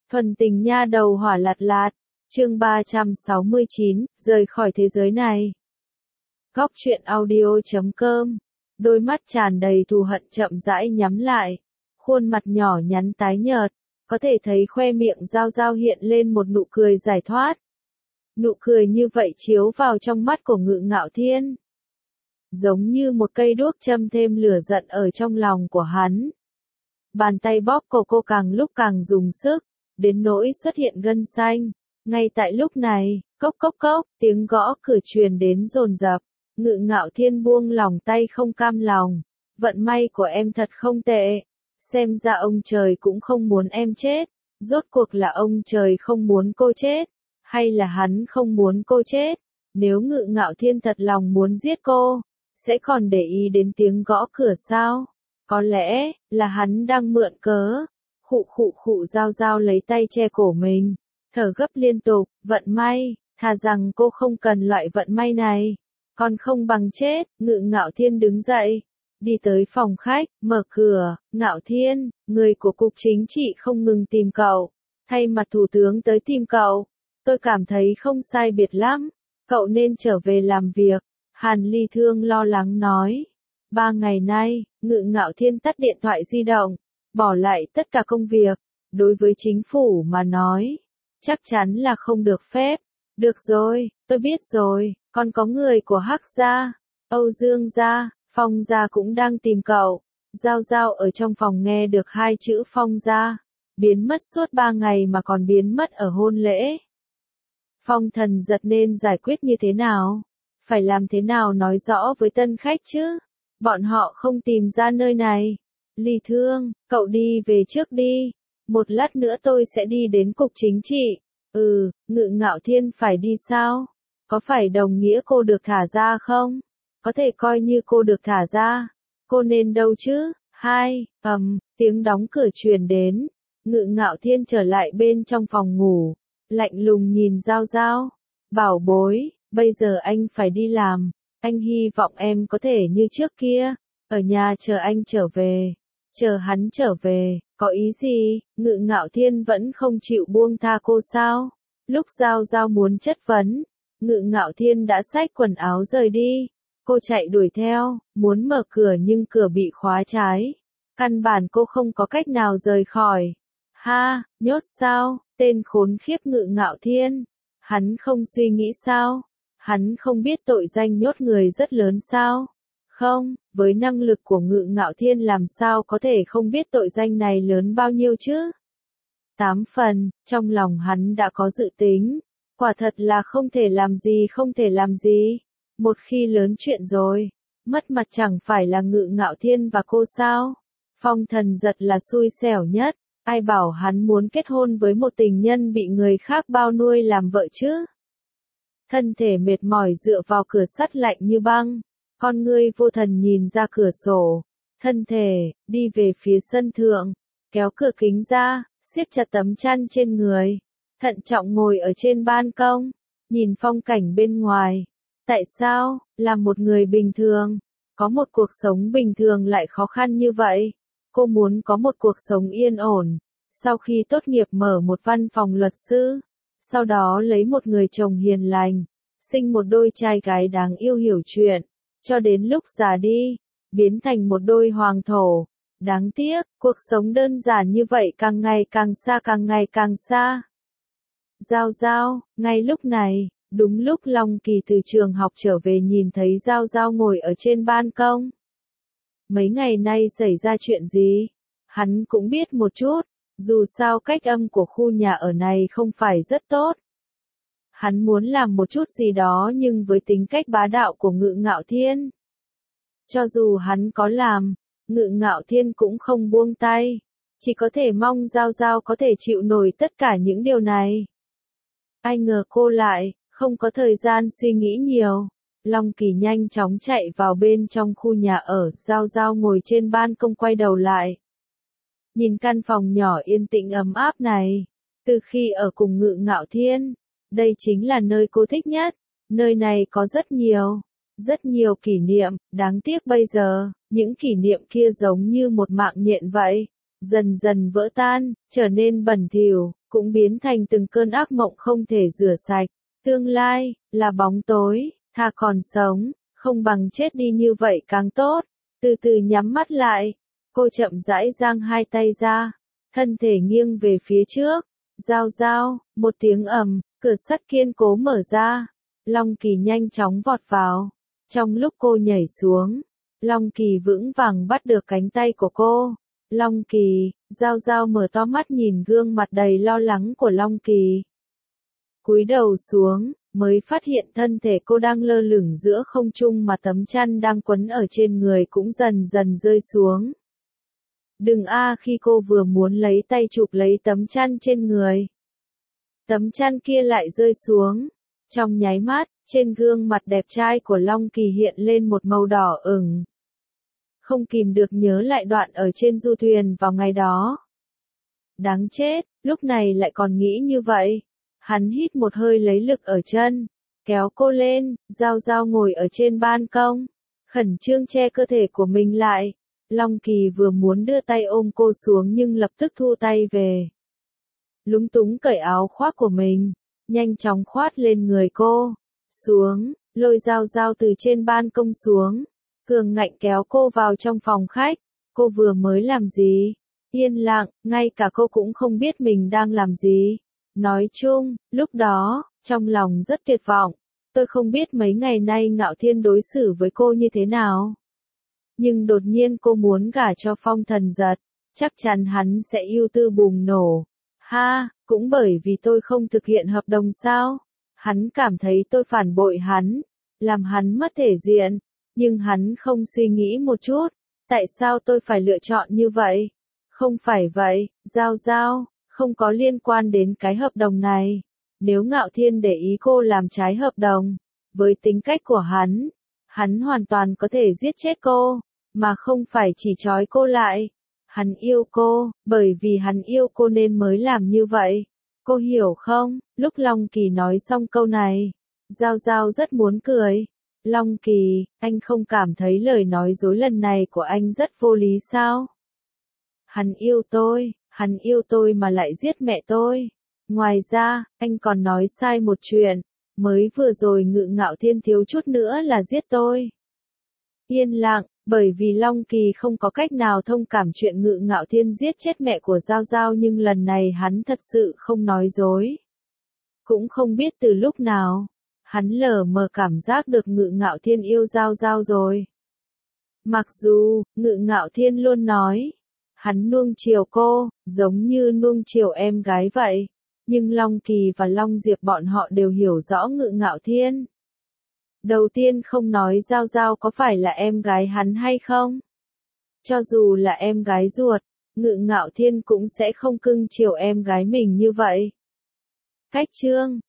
Thuần tình nha đầu hỏa lạt lạt, chương 369, rời khỏi thế giới này. Góc truyện audio.com, đôi mắt tràn đầy thù hận chậm rãi nhắm lại, khuôn mặt nhỏ nhắn tái nhợt, có thể thấy khoe miệng Giao Giao hiện lên một nụ cười giải thoát. Nụ cười như vậy chiếu vào trong mắt của Ngự Ngạo Thiên, giống như một cây đuốc châm thêm lửa giận ở trong lòng của hắn. Bàn tay bóp cổ cô càng lúc càng dùng sức, đến nỗi xuất hiện gân xanh. Ngay tại lúc này, cốc cốc cốc, tiếng gõ cửa truyền đến dồn dập. Ngự Ngạo Thiên buông lòng tay không cam lòng. Vận may của em thật không tệ. Xem ra ông trời cũng không muốn em chết. Rốt cuộc là ông trời không muốn cô chết, hay là hắn không muốn cô chết? Nếu Ngự Ngạo Thiên thật lòng muốn giết cô, sẽ còn để ý đến tiếng gõ cửa sao? Có lẽ là hắn đang mượn cớ. Khụ Giao Giao lấy tay che cổ mình, thở gấp liên tục. Vận may, thà rằng cô không cần loại vận may này, còn không bằng chết. Ngự Ngạo Thiên đứng dậy, đi tới phòng khách, mở cửa. Ngạo Thiên, người của cục chính trị không ngừng tìm cậu, thay mặt thủ tướng tới tìm cậu. Tôi cảm thấy không sai biệt lắm, cậu nên trở về làm việc. Hàn Ly Thương lo lắng nói. 3 ngày nay, Ngự Ngạo Thiên tắt điện thoại di động, bỏ lại tất cả công việc. Đối với chính phủ mà nói, chắc chắn là không được phép. Được rồi, tôi biết rồi, còn có người của Hắc gia, Âu Dương gia, Phong gia cũng đang tìm cậu. Giao Giao ở trong phòng nghe được 2 chữ Phong gia, biến mất suốt 3 ngày mà còn biến mất ở hôn lễ. Phong Thần Giật nên giải quyết như thế nào? Phải làm thế nào nói rõ với tân khách chứ? Bọn họ không tìm ra nơi này. Ly Thương, cậu đi về trước đi. Một lát nữa tôi sẽ đi đến cục chính trị. Ngự Ngạo Thiên phải đi sao? Có phải đồng nghĩa cô được thả ra không? Có thể coi như cô được thả ra. Cô nên đâu chứ? Tiếng đóng cửa truyền đến. Ngự Ngạo Thiên trở lại bên trong phòng ngủ, lạnh lùng nhìn Giao Giao. Bảo bối, bây giờ anh phải đi làm. Anh hy vọng em có thể như trước kia, ở nhà chờ anh trở về. Chờ hắn trở về, có ý gì? Ngự Ngạo Thiên vẫn không chịu buông tha cô sao? Lúc Giao Giao muốn chất vấn, Ngự Ngạo Thiên đã xách quần áo rời đi. Cô chạy đuổi theo, muốn mở cửa nhưng cửa bị khóa trái. Căn bản cô không có cách nào rời khỏi. Nhốt sao? Tên khốn khiếp Ngự Ngạo Thiên. Hắn không suy nghĩ sao? Hắn không biết tội danh nhốt người rất lớn sao? Không, với năng lực của Ngự Ngạo Thiên làm sao có thể không biết tội danh này lớn bao nhiêu chứ? 8 phần, trong lòng hắn đã có dự tính. Quả thật là không thể làm gì. Một khi lớn chuyện rồi, mất mặt chẳng phải là Ngự Ngạo Thiên và cô sao? Phong Thần Giật là xui xẻo nhất. Ai bảo hắn muốn kết hôn với một tình nhân bị người khác bao nuôi làm vợ chứ? Thân thể mệt mỏi dựa vào cửa sắt lạnh như băng, con ngươi vô thần nhìn ra cửa sổ. Thân thể, đi về phía sân thượng, kéo cửa kính ra, siết chặt tấm chăn trên người. Thận trọng ngồi ở trên ban công, nhìn phong cảnh bên ngoài. Tại sao, là một người bình thường, có một cuộc sống bình thường lại khó khăn như vậy? Cô muốn có một cuộc sống yên ổn. Sau khi tốt nghiệp mở một văn phòng luật sư, sau đó lấy một người chồng hiền lành, sinh một đôi trai gái đáng yêu hiểu chuyện, cho đến lúc già đi, biến thành một đôi hoàng thổ. Đáng tiếc, cuộc sống đơn giản như vậy càng ngày càng xa. Giao Giao, ngay lúc này, đúng lúc Long Kỳ từ trường học trở về nhìn thấy Giao Giao ngồi ở trên ban công. Mấy ngày nay xảy ra chuyện gì? Hắn cũng biết một chút, dù sao cách âm của khu nhà ở này không phải rất tốt. Hắn muốn làm một chút gì đó nhưng với tính cách bá đạo của Ngự Ngạo Thiên, cho dù hắn có làm, Ngự Ngạo Thiên cũng không buông tay. Chỉ có thể mong Giao Giao có thể chịu nổi tất cả những điều này. Ai ngờ cô lại không có thời gian suy nghĩ nhiều. Long Kỳ nhanh chóng chạy vào bên trong khu nhà ở. Giao Giao ngồi trên ban công quay đầu lại, nhìn căn phòng nhỏ yên tĩnh ấm áp này. Từ khi ở cùng Ngự Ngạo Thiên, đây chính là nơi cô thích nhất. Nơi này có rất nhiều kỷ niệm. Đáng tiếc bây giờ, những kỷ niệm kia giống như một mạng nhện vậy, dần dần vỡ tan, trở nên bẩn thỉu, cũng biến thành từng cơn ác mộng không thể rửa sạch. Tương lai, là bóng tối, thà còn sống, không bằng chết đi như vậy càng tốt. Từ từ nhắm mắt lại, cô chậm rãi giang hai tay ra, thân thể nghiêng về phía trước. Rao rao, một tiếng ầm, cửa sắt kiên cố mở ra. Long Kỳ nhanh chóng vọt vào. Trong lúc cô nhảy xuống, Long Kỳ vững vàng bắt được cánh tay của cô. Long Kỳ, Giao Giao mở to mắt nhìn gương mặt đầy lo lắng của Long Kỳ. Cúi đầu xuống, mới phát hiện thân thể cô đang lơ lửng giữa không trung mà tấm chăn đang quấn ở trên người cũng dần dần rơi xuống. Đừng a, khi cô vừa muốn lấy tay chụp lấy tấm chăn trên người, tấm chăn kia lại rơi xuống. Trong nháy mắt, trên gương mặt đẹp trai của Long Kỳ hiện lên một màu đỏ ửng. Không kìm được nhớ lại đoạn ở trên du thuyền vào ngày đó. Đáng chết, lúc này lại còn nghĩ như vậy. Hắn hít một hơi lấy lực ở chân, kéo cô lên. Giao Giao ngồi ở trên ban công, khẩn trương che cơ thể của mình lại. Long Kỳ vừa muốn đưa tay ôm cô xuống nhưng lập tức thu tay về. Lúng túng cởi áo khoác của mình, nhanh chóng khoát lên người cô. Xuống, lôi Giao Giao từ trên ban công xuống, cường ngạnh kéo cô vào trong phòng khách. Cô vừa mới làm gì? Yên lặng, ngay cả cô cũng không biết mình đang làm gì. Nói chung, lúc đó, trong lòng rất tuyệt vọng. Tôi không biết mấy ngày nay Ngạo Thiên đối xử với cô như thế nào. Nhưng đột nhiên cô muốn gả cho Phong Thần Giật, chắc chắn hắn sẽ ưu tư bùng nổ. Ha, cũng bởi vì tôi không thực hiện hợp đồng sao? Hắn cảm thấy tôi phản bội hắn, làm hắn mất thể diện. Nhưng hắn không suy nghĩ một chút, tại sao tôi phải lựa chọn như vậy? Không phải vậy, Giao Giao, không có liên quan đến cái hợp đồng này. Nếu Ngạo Thiên để ý cô làm trái hợp đồng, với tính cách của hắn hoàn toàn có thể giết chết cô, mà không phải chỉ trói cô lại. Hắn yêu cô, bởi vì hắn yêu cô nên mới làm như vậy. Cô hiểu không? Lúc Long Kỳ nói xong câu này, Giao Giao rất muốn cười. Long Kỳ, anh không cảm thấy lời nói dối lần này của anh rất vô lý sao? Hắn yêu tôi mà lại giết mẹ tôi. Ngoài ra, anh còn nói sai một chuyện, mới vừa rồi Ngự Ngạo Thiên thiếu chút nữa là giết tôi. Yên lặng, bởi vì Long Kỳ không có cách nào thông cảm chuyện Ngự Ngạo Thiên giết chết mẹ của Giao Giao, nhưng lần này hắn thật sự không nói dối. Cũng không biết từ lúc nào, hắn lờ mờ cảm giác được Ngự Ngạo Thiên yêu Giao Giao rồi. Mặc dù, Ngự Ngạo Thiên luôn nói, hắn nuông chiều cô, giống như nuông chiều em gái vậy. Nhưng Long Kỳ và Long Diệp bọn họ đều hiểu rõ Ngự Ngạo Thiên. Đầu tiên không nói Giao Giao có phải là em gái hắn hay không. Cho dù là em gái ruột, Ngự Ngạo Thiên cũng sẽ không cưng chiều em gái mình như vậy. Cách chương